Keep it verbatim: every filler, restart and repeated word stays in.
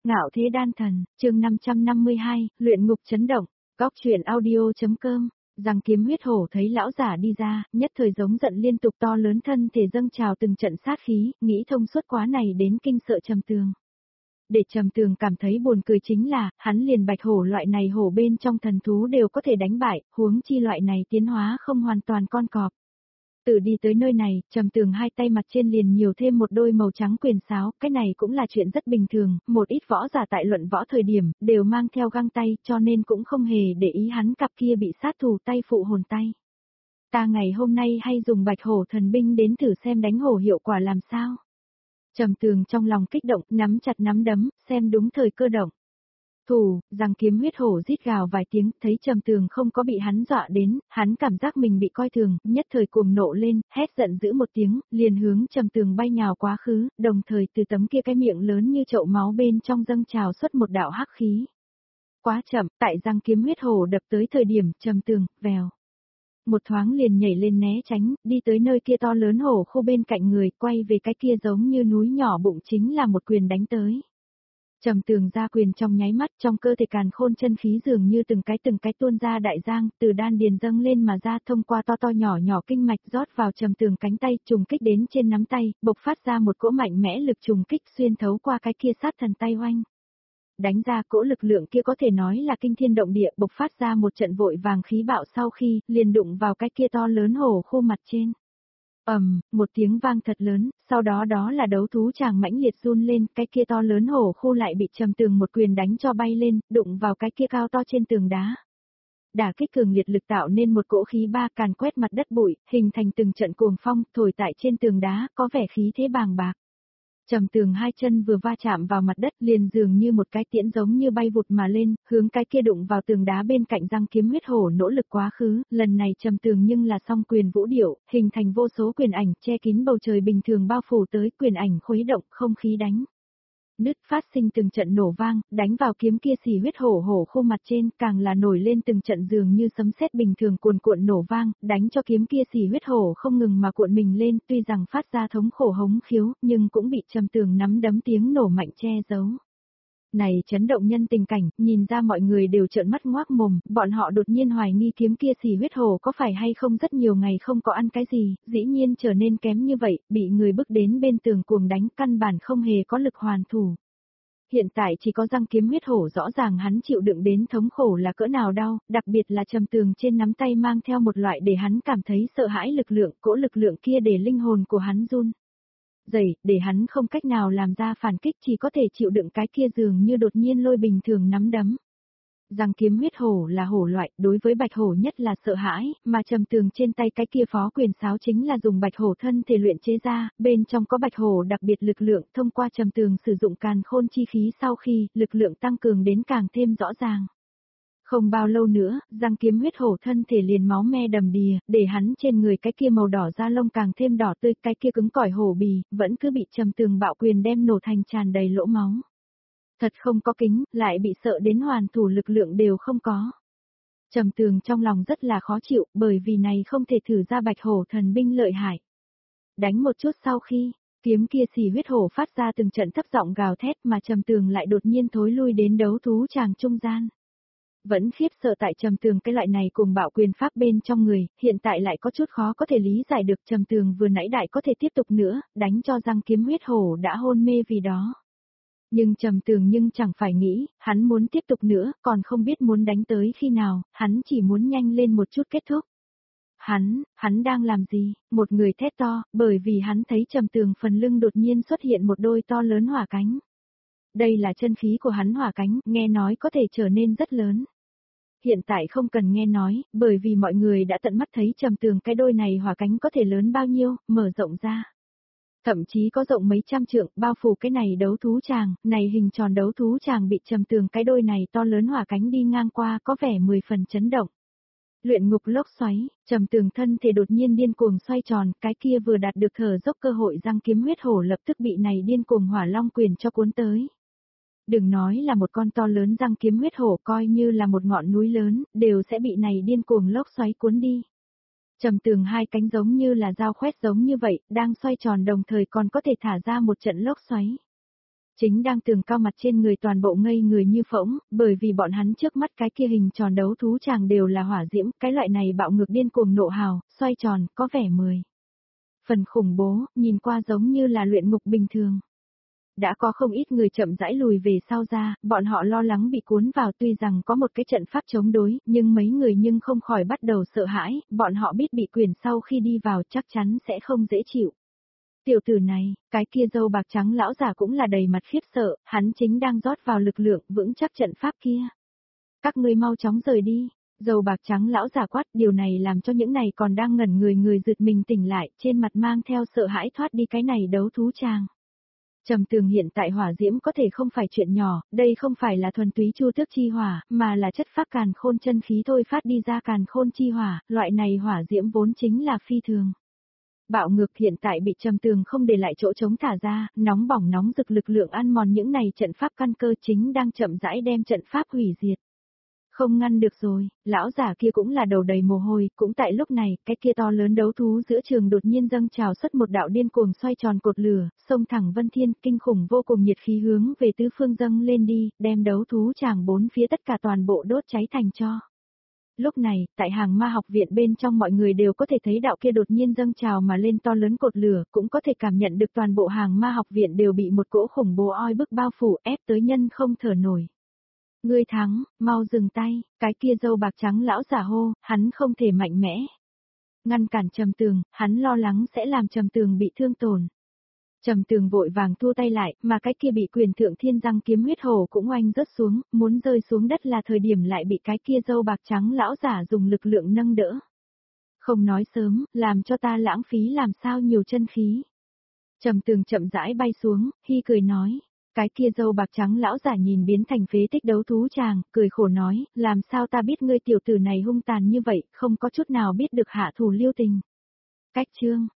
Ngạo thế đan thần, chương năm trăm năm mươi hai, luyện ngục chấn động, góc truyện audio.com. Giang kiếm huyết hổ thấy lão giả đi ra, nhất thời giống giận liên tục, to lớn thân thể dâng trào từng trận sát khí, nghĩ thông suốt quá này đến kinh sợ Trầm Tường. Để Trầm Tường cảm thấy buồn cười chính là, hắn liền bạch hổ loại này hổ bên trong thần thú đều có thể đánh bại, huống chi loại này tiến hóa không hoàn toàn con cọp. Từ đi tới nơi này, Trầm Tường hai tay mặt trên liền nhiều thêm một đôi màu trắng quyền sáo, cái này cũng là chuyện rất bình thường, một ít võ giả tại luận võ thời điểm, đều mang theo găng tay, cho nên cũng không hề để ý hắn cặp kia bị sát thủ tay phụ hồn tay. Ta ngày hôm nay hay dùng bạch hổ thần binh đến thử xem đánh hổ hiệu quả làm sao. Trầm Tường trong lòng kích động, nắm chặt nắm đấm, xem đúng thời cơ động. Thủ, Giang kiếm huyết hổ rít gào vài tiếng, thấy Trầm Tường không có bị hắn dọa đến, hắn cảm giác mình bị coi thường, nhất thời cuồng nộ lên, hét giận dữ một tiếng, liền hướng Trầm Tường bay nhào quá khứ, đồng thời từ tấm kia cái miệng lớn như chậu máu bên trong dâng trào xuất một đạo hắc khí. Quá chậm, tại Giang kiếm huyết hổ đập tới thời điểm, Trầm Tường, vèo. Một thoáng liền nhảy lên né tránh, đi tới nơi kia to lớn hổ khô bên cạnh người, quay về cái kia giống như núi nhỏ bụng chính là một quyền đánh tới. Trầm Tường ra quyền trong nháy mắt, trong cơ thể càn khôn chân khí dường như từng cái từng cái tuôn ra đại giang, từ đan điền dâng lên mà ra, thông qua to to nhỏ nhỏ kinh mạch rót vào Trầm Tường cánh tay, trùng kích đến trên nắm tay, bộc phát ra một cỗ mạnh mẽ lực trùng kích xuyên thấu qua cái kia sát thần tay oanh. Đánh ra cỗ lực lượng kia có thể nói là kinh thiên động địa, bộc phát ra một trận vội vàng khí bạo, sau khi liền đụng vào cái kia to lớn hổ khô mặt trên. Ầm, um, một tiếng vang thật lớn, sau đó đó là đấu thú chàng mãnh liệt run lên, cái kia to lớn hổ khô lại bị Trầm Tường một quyền đánh cho bay lên, đụng vào cái kia cao to trên tường đá. Đả kích cường liệt lực tạo nên một cỗ khí ba càn quét mặt đất bụi, hình thành từng trận cuồng phong, thổi tại trên tường đá, có vẻ khí thế bàng bạc. Trầm Tường hai chân vừa va chạm vào mặt đất, liền dường như một cái tiễn giống như bay vụt mà lên, hướng cái kia đụng vào tường đá bên cạnh Giang kiếm huyết hổ nỗ lực quá khứ, lần này Trầm Tường nhưng là song quyền vũ điệu, hình thành vô số quyền ảnh, che kín bầu trời bình thường bao phủ tới, quyền ảnh khuấy động, không khí đánh. Nứt phát sinh từng trận nổ vang, đánh vào kiếm kia xì huyết hổ hổ khô mặt trên, càng là nổi lên từng trận dường như sấm sét bình thường cuồn cuộn nổ vang, đánh cho kiếm kia xì huyết hổ không ngừng mà cuộn mình lên, tuy rằng phát ra thống khổ hống khiếu, nhưng cũng bị Trầm Tường nắm đấm tiếng nổ mạnh che giấu. Này chấn động nhân tình cảnh, nhìn ra mọi người đều trợn mắt ngoác mồm, bọn họ đột nhiên hoài nghi kiếm kia xì huyết hổ có phải hay không rất nhiều ngày không có ăn cái gì, dĩ nhiên trở nên kém như vậy, bị người bước đến bên tường cuồng đánh, căn bản không hề có lực hoàn thủ. Hiện tại chỉ có Giang kiếm huyết hổ rõ ràng hắn chịu đựng đến thống khổ là cỡ nào đau, đặc biệt là Trầm Tường trên nắm tay mang theo một loại để hắn cảm thấy sợ hãi lực lượng, cỗ lực lượng kia để linh hồn của hắn run dày, để hắn không cách nào làm ra phản kích, chỉ có thể chịu đựng cái kia dường như đột nhiên lôi bình thường nắm đấm. Giang kiếm huyết hổ là hổ loại, đối với bạch hổ nhất là sợ hãi, mà Trầm Tường trên tay cái kia phó quyền sáo chính là dùng bạch hổ thân thể luyện chế ra, bên trong có bạch hổ đặc biệt lực lượng, thông qua Trầm Tường sử dụng càn khôn chi khí sau khi, lực lượng tăng cường đến càng thêm rõ ràng. Không bao lâu nữa, Giang kiếm huyết hổ thân thể liền máu me đầm đìa, để hắn trên người cái kia màu đỏ da lông càng thêm đỏ tươi, cái kia cứng cỏi hổ bì, vẫn cứ bị Trầm Tường bạo quyền đem nổ thành tràn đầy lỗ máu. Thật không có kính, lại bị sợ đến hoàn thủ lực lượng đều không có. Trầm Tường trong lòng rất là khó chịu, bởi vì này không thể thử ra bạch hổ thần binh lợi hại. Đánh một chút sau khi, kiếm kia xì huyết hổ phát ra từng trận thấp giọng gào thét, mà Trầm Tường lại đột nhiên thối lui đến đấu thú tràng trung gian. Vẫn khiếp sợ tại Trầm Tường cái loại này cùng bạo quyền pháp bên trong người, hiện tại lại có chút khó có thể lý giải được. Trầm Tường vừa nãy đại có thể tiếp tục nữa, đánh cho Giang kiếm huyết hổ đã hôn mê vì đó. Nhưng Trầm Tường nhưng chẳng phải nghĩ, hắn muốn tiếp tục nữa, còn không biết muốn đánh tới khi nào, hắn chỉ muốn nhanh lên một chút kết thúc. Hắn, hắn đang làm gì? Một người thét to, bởi vì hắn thấy Trầm Tường phần lưng đột nhiên xuất hiện một đôi to lớn hỏa cánh. Đây là chân khí của hắn hỏa cánh, nghe nói có thể trở nên rất lớn. Hiện tại không cần nghe nói, bởi vì mọi người đã tận mắt thấy Trầm Tường cái đôi này hỏa cánh có thể lớn bao nhiêu, mở rộng ra. Thậm chí có rộng mấy trăm trượng, bao phủ cái này đấu thú tràng, này hình tròn đấu thú tràng bị Trầm Tường cái đôi này to lớn hỏa cánh đi ngang qua có vẻ mười phần chấn động. Luyện ngục lốc xoáy, Trầm Tường thân thể đột nhiên điên cuồng xoay tròn, cái kia vừa đạt được thở dốc cơ hội Giang kiếm huyết hổ lập tức bị này điên cuồng hỏa long quyền cho cuốn tới. Đừng nói là một con to lớn Giang kiếm huyết hổ, coi như là một ngọn núi lớn, đều sẽ bị này điên cuồng lốc xoáy cuốn đi. Trầm Tường hai cánh giống như là dao khoét giống như vậy, đang xoay tròn đồng thời còn có thể thả ra một trận lốc xoáy. Chính đang tường cao mặt trên người toàn bộ ngây người như phỗng, bởi vì bọn hắn trước mắt cái kia hình tròn đấu thú chàng đều là hỏa diễm, cái loại này bạo ngược điên cuồng nộ hào, xoay tròn, có vẻ mười phần khủng bố, nhìn qua giống như là luyện ngục bình thường. Đã có không ít người chậm rãi lùi về sau ra, bọn họ lo lắng bị cuốn vào tuy rằng có một cái trận pháp chống đối, nhưng mấy người nhưng không khỏi bắt đầu sợ hãi, bọn họ biết bị quyền sau khi đi vào chắc chắn sẽ không dễ chịu. Tiểu tử này, cái kia dâu bạc trắng lão giả cũng là đầy mặt khiếp sợ, hắn chính đang rót vào lực lượng vững chắc trận pháp kia. Các ngươi mau chóng rời đi, dâu bạc trắng lão giả quát, điều này làm cho những này còn đang ngẩn người người giật mình tỉnh lại, trên mặt mang theo sợ hãi thoát đi cái này đấu thú tràng. Trầm Tường hiện tại hỏa diễm có thể không phải chuyện nhỏ, đây không phải là thuần túy chu tước chi hỏa, mà là chất phát càn khôn chân khí thôi phát đi ra càn khôn chi hỏa, loại này hỏa diễm vốn chính là phi thường. Bạo ngược hiện tại bị Trầm Tường không để lại chỗ trống thả ra, nóng bỏng nóng rực lực lượng ăn mòn những này trận pháp căn cơ chính đang chậm rãi đem trận pháp hủy diệt. Không ngăn được rồi, lão giả kia cũng là đầu đầy mồ hôi, cũng tại lúc này, cái kia to lớn đấu thú giữa trường đột nhiên dâng trào xuất một đạo điên cuồng xoay tròn cột lửa, xông thẳng vân thiên, kinh khủng vô cùng nhiệt khí hướng về tứ phương dâng lên đi, đem đấu thú chàng bốn phía tất cả toàn bộ đốt cháy thành tro. Lúc này, tại hàng ma học viện bên trong mọi người đều có thể thấy đạo kia đột nhiên dâng trào mà lên to lớn cột lửa, cũng có thể cảm nhận được toàn bộ hàng ma học viện đều bị một cỗ khủng bố oi bức bao phủ ép tới nhân không thở nổi. Ngươi thắng, mau dừng tay, cái kia dâu bạc trắng lão giả hô, hắn không thể mạnh mẽ. Ngăn cản Trầm Tường, hắn lo lắng sẽ làm Trầm Tường bị thương tổn. Trầm Tường vội vàng thua tay lại, mà cái kia bị quyền thượng thiên răng kiếm huyết hổ cũng oanh rớt xuống, muốn rơi xuống đất là thời điểm lại bị cái kia dâu bạc trắng lão giả dùng lực lượng nâng đỡ. Không nói sớm, làm cho ta lãng phí làm sao nhiều chân khí. Trầm Tường chậm rãi bay xuống, khi cười nói. Cái kia dâu bạc trắng lão giả nhìn biến thành phế tích đấu thú chàng, cười khổ nói, làm sao ta biết ngươi tiểu tử này hung tàn như vậy, không có chút nào biết được hạ thủ lưu tình. Cách chương,